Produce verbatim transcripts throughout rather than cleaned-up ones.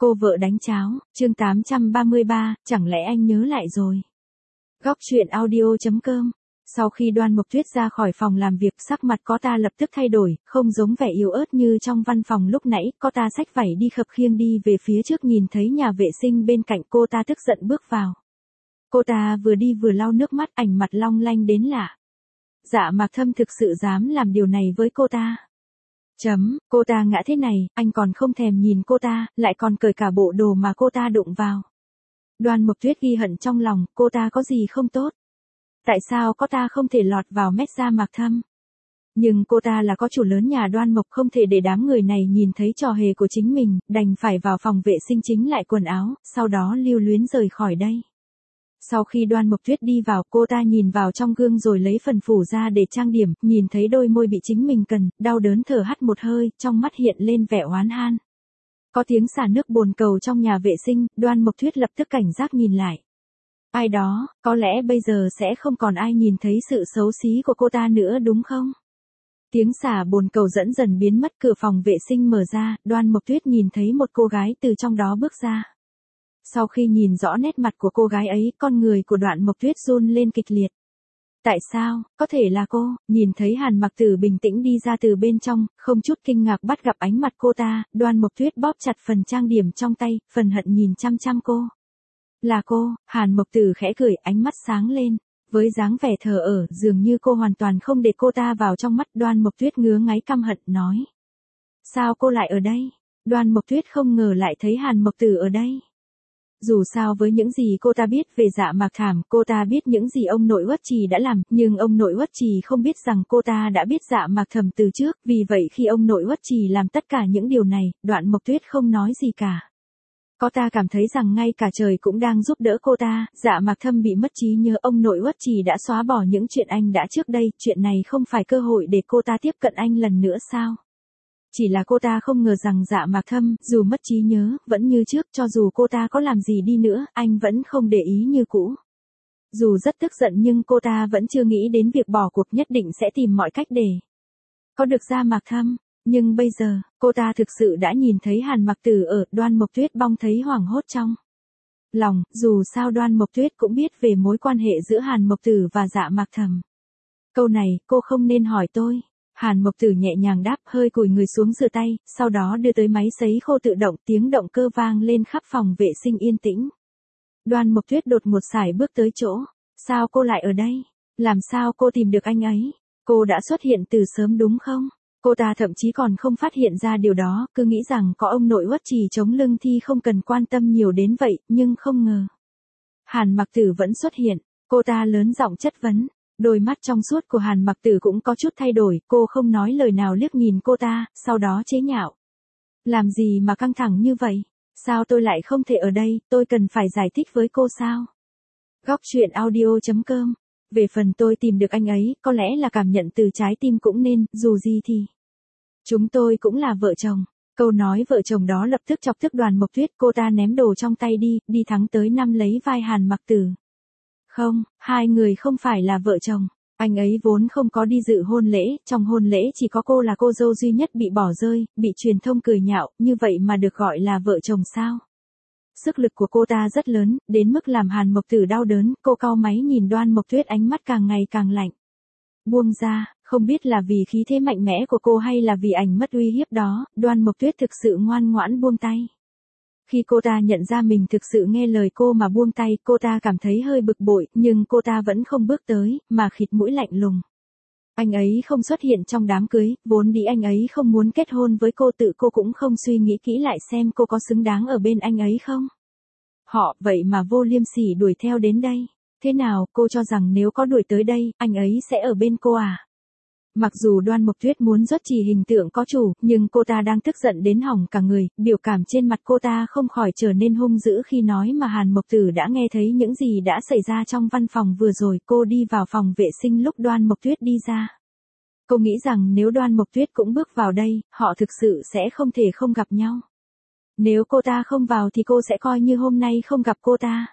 Cô vợ đánh cháo, chương tám trăm ba mươi ba, chẳng lẽ anh nhớ lại rồi. Góc truyện audio.com. Sau khi Đoan Mộc Tuyết ra khỏi phòng làm việc, sắc mặt cô ta lập tức thay đổi, không giống vẻ yếu ớt như trong văn phòng lúc nãy. Cô ta xách vải đi khập khiêng đi về phía trước, nhìn thấy nhà vệ sinh bên cạnh, cô ta tức giận bước vào. Cô ta vừa đi vừa lau nước mắt, ảnh mặt long lanh đến lạ. Dạ Mạc Thâm thực sự dám làm điều này với cô ta. Chấm, cô ta ngã thế này, anh còn không thèm nhìn cô ta, lại còn cởi cả bộ đồ mà cô ta đụng vào. Đoan Mộc Tuyết ghi hận trong lòng, cô ta có gì không tốt? Tại sao cô ta không thể lọt vào mét Dạ Mạc Thâm? Nhưng cô ta là có chủ lớn nhà Đoan Mộc, không thể để đám người này nhìn thấy trò hề của chính mình, đành phải vào phòng vệ sinh chính lại quần áo, sau đó lưu luyến rời khỏi đây. Sau khi Đoan Mộc Tuyết đi vào, cô ta nhìn vào trong gương rồi lấy phần phủ ra để trang điểm, nhìn thấy đôi môi bị chính mình cần, đau đớn thở hắt một hơi, trong mắt hiện lên vẻ oán han. Có tiếng xả nước bồn cầu trong nhà vệ sinh, Đoan Mộc Tuyết lập tức cảnh giác nhìn lại. Ai đó, có lẽ bây giờ sẽ không còn ai nhìn thấy sự xấu xí của cô ta nữa đúng không? Tiếng xả bồn cầu dẫn dần biến mất, cửa phòng vệ sinh mở ra, Đoan Mộc Tuyết nhìn thấy một cô gái từ trong đó bước ra. Sau khi nhìn rõ nét mặt của cô gái ấy, con người của Đoan Mộc Tuyết run lên kịch liệt. Tại sao, có thể là cô? Nhìn thấy Hàn Mặc Tử bình tĩnh đi ra từ bên trong, không chút kinh ngạc bắt gặp ánh mặt cô ta, Đoan Mộc Tuyết bóp chặt phần trang điểm trong tay, phần hận nhìn chăm chăm cô. Là cô, Hàn Mộc Tử khẽ cười, ánh mắt sáng lên. Với dáng vẻ thờ ơ, dường như cô hoàn toàn không để cô ta vào trong mắt. Đoan Mộc Tuyết ngứa ngáy căm hận nói. Sao cô lại ở đây? Đoan Mộc Tuyết không ngờ lại thấy Hàn Mộc Tử ở đây. Dù sao với những gì cô ta biết về Dạ Mạc Thảm, cô ta biết những gì ông nội Uất Trì đã làm, nhưng ông nội Uất Trì không biết rằng cô ta đã biết Dạ Mạc Thẩm từ trước, vì vậy khi ông nội Uất Trì làm tất cả những điều này, Đoan Mộc Tuyết không nói gì cả. Cô ta cảm thấy rằng ngay cả trời cũng đang giúp đỡ cô ta. Dạ Mạc Thâm bị mất trí nhớ, ông nội Uất Trì đã xóa bỏ những chuyện anh đã trước đây, chuyện này không phải cơ hội để cô ta tiếp cận anh lần nữa sao? Chỉ là cô ta không ngờ rằng Dạ Mạc Thâm, dù mất trí nhớ, vẫn như trước, cho dù cô ta có làm gì đi nữa, anh vẫn không để ý như cũ. Dù rất tức giận nhưng cô ta vẫn chưa nghĩ đến việc bỏ cuộc, nhất định sẽ tìm mọi cách để có được Dạ Mạc Thâm. Nhưng bây giờ, cô ta thực sự đã nhìn thấy Hàn Mặc Tử ở. Đoan Mộc Tuyết bong thấy hoảng hốt trong lòng, dù sao Đoan Mộc Tuyết cũng biết về mối quan hệ giữa Hàn Mộc Tử và Dạ Mạc Thẩm. Câu này, cô không nên hỏi tôi. Hàn Mộc Tử nhẹ nhàng đáp, hơi cúi người xuống rửa tay, sau đó đưa tới máy sấy khô tự động, tiếng động cơ vang lên khắp phòng vệ sinh yên tĩnh. Đoan Mộc Tuyết đột ngột sải bước tới chỗ. Sao cô lại ở đây? Làm sao cô tìm được anh ấy? Cô đã xuất hiện từ sớm đúng không? Cô ta thậm chí còn không phát hiện ra điều đó, cứ nghĩ rằng có ông nội Uất Trì chống lưng thì không cần quan tâm nhiều đến vậy, nhưng không ngờ. Hàn Mặc Tử vẫn xuất hiện, cô ta lớn giọng chất vấn. Đôi mắt trong suốt của Hàn Mặc Tử cũng có chút thay đổi, cô không nói lời nào liếc nhìn cô ta, sau đó chế nhạo. Làm gì mà căng thẳng như vậy? Sao tôi lại không thể ở đây, tôi cần phải giải thích với cô sao? Góc truyện audio.com. Về phần tôi tìm được anh ấy, có lẽ là cảm nhận từ trái tim cũng nên, dù gì thì chúng tôi cũng là vợ chồng. Câu nói vợ chồng đó lập tức chọc tức Đoan Mộc Tuyết, cô ta ném đồ trong tay đi, đi thẳng tới nắm lấy vai Hàn Mặc Tử. Không, hai người không phải là vợ chồng. Anh ấy vốn không có đi dự hôn lễ, trong hôn lễ chỉ có cô là cô dâu duy nhất bị bỏ rơi, bị truyền thông cười nhạo, như vậy mà được gọi là vợ chồng sao? Sức lực của cô ta rất lớn, đến mức làm Hàn Mộc Tử đau đớn, cô cau máy nhìn Đoan Mộc Tuyết, ánh mắt càng ngày càng lạnh. Buông ra, không biết là vì khí thế mạnh mẽ của cô hay là vì ảnh mất uy hiếp đó, Đoan Mộc Tuyết thực sự ngoan ngoãn buông tay. Khi cô ta nhận ra mình thực sự nghe lời cô mà buông tay, cô ta cảm thấy hơi bực bội, nhưng cô ta vẫn không bước tới, mà khịt mũi lạnh lùng. Anh ấy không xuất hiện trong đám cưới, vốn dĩ anh ấy không muốn kết hôn với cô, tự cô cũng không suy nghĩ kỹ lại xem cô có xứng đáng ở bên anh ấy không. Họ, vậy mà vô liêm sỉ đuổi theo đến đây. Thế nào, cô cho rằng nếu có đuổi tới đây, anh ấy sẽ ở bên cô à? Mặc dù Đoan Mộc Tuyết muốn duất trì hình tượng có chủ, nhưng cô ta đang tức giận đến hỏng cả người, biểu cảm trên mặt cô ta không khỏi trở nên hung dữ khi nói mà Hàn Mộc Tử đã nghe thấy những gì đã xảy ra trong văn phòng vừa rồi. Cô đi vào phòng vệ sinh lúc Đoan Mộc Tuyết đi ra. Cô nghĩ rằng nếu Đoan Mộc Tuyết cũng bước vào đây, họ thực sự sẽ không thể không gặp nhau. Nếu cô ta không vào thì cô sẽ coi như hôm nay không gặp cô ta.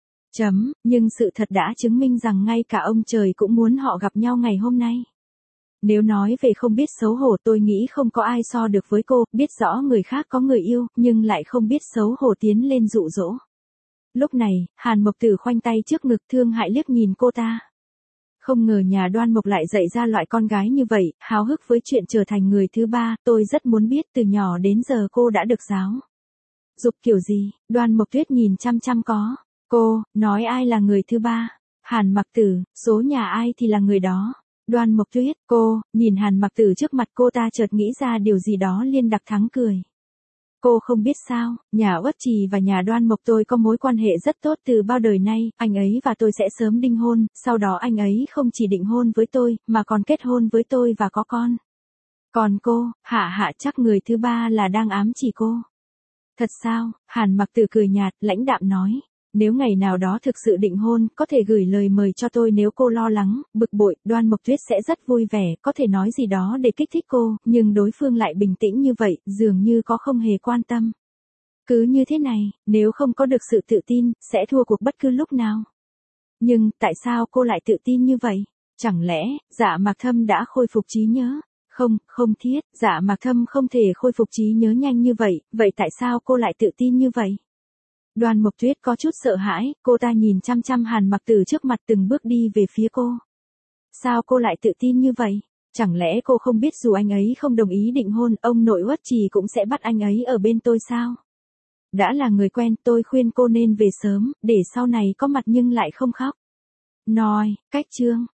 Chấm, nhưng sự thật đã chứng minh rằng ngay cả ông trời cũng muốn họ gặp nhau ngày hôm nay. Nếu nói về không biết xấu hổ tôi nghĩ không có ai so được với cô, biết rõ người khác có người yêu, nhưng lại không biết xấu hổ tiến lên dụ dỗ. Lúc này, Hàn Mộc Tử khoanh tay trước ngực thương hại liếc nhìn cô ta. Không ngờ nhà Đoan Mộc lại dạy ra loại con gái như vậy, háo hức với chuyện trở thành người thứ ba, tôi rất muốn biết từ nhỏ đến giờ cô đã được giáo dục kiểu gì. Đoan Mộc Tuyết nhìn chăm chăm có. Cô, nói ai là người thứ ba? Hàn Mặc Tử, số nhà ai thì là người đó. Đoan Mộc Tuyết, cô, nhìn Hàn Mặc Tử trước mặt cô ta chợt nghĩ ra điều gì đó liên đặc thắng cười. Cô không biết sao, nhà Uất Trì và nhà Đoan Mộc tôi có mối quan hệ rất tốt từ bao đời nay, anh ấy và tôi sẽ sớm đính hôn, sau đó anh ấy không chỉ định hôn với tôi, mà còn kết hôn với tôi và có con. Còn cô, hạ hạ chắc người thứ ba là đang ám chỉ cô. Thật sao? Hàn Mặc Tử cười nhạt, lãnh đạm nói. Nếu ngày nào đó thực sự định hôn, có thể gửi lời mời cho tôi nếu cô lo lắng, bực bội, Đoan Mộc Tuyết sẽ rất vui vẻ, có thể nói gì đó để kích thích cô, nhưng đối phương lại bình tĩnh như vậy, dường như có không hề quan tâm. Cứ như thế này, nếu không có được sự tự tin, sẽ thua cuộc bất cứ lúc nào. Nhưng, tại sao cô lại tự tin như vậy? Chẳng lẽ, Dạ Mạc Thâm đã khôi phục trí nhớ? Không, không thiết, Dạ Mạc Thâm không thể khôi phục trí nhớ nhanh như vậy, vậy tại sao cô lại tự tin như vậy? Đoan Mộc Tuyết có chút sợ hãi, cô ta nhìn chăm chăm Hàn Mặc Tử trước mặt từng bước đi về phía cô. Sao cô lại tự tin như vậy? Chẳng lẽ cô không biết dù anh ấy không đồng ý định hôn, ông nội Uất Trì cũng sẽ bắt anh ấy ở bên tôi sao? Đã là người quen, tôi khuyên cô nên về sớm, để sau này có mặt nhưng lại không khóc. Nói, cách chương.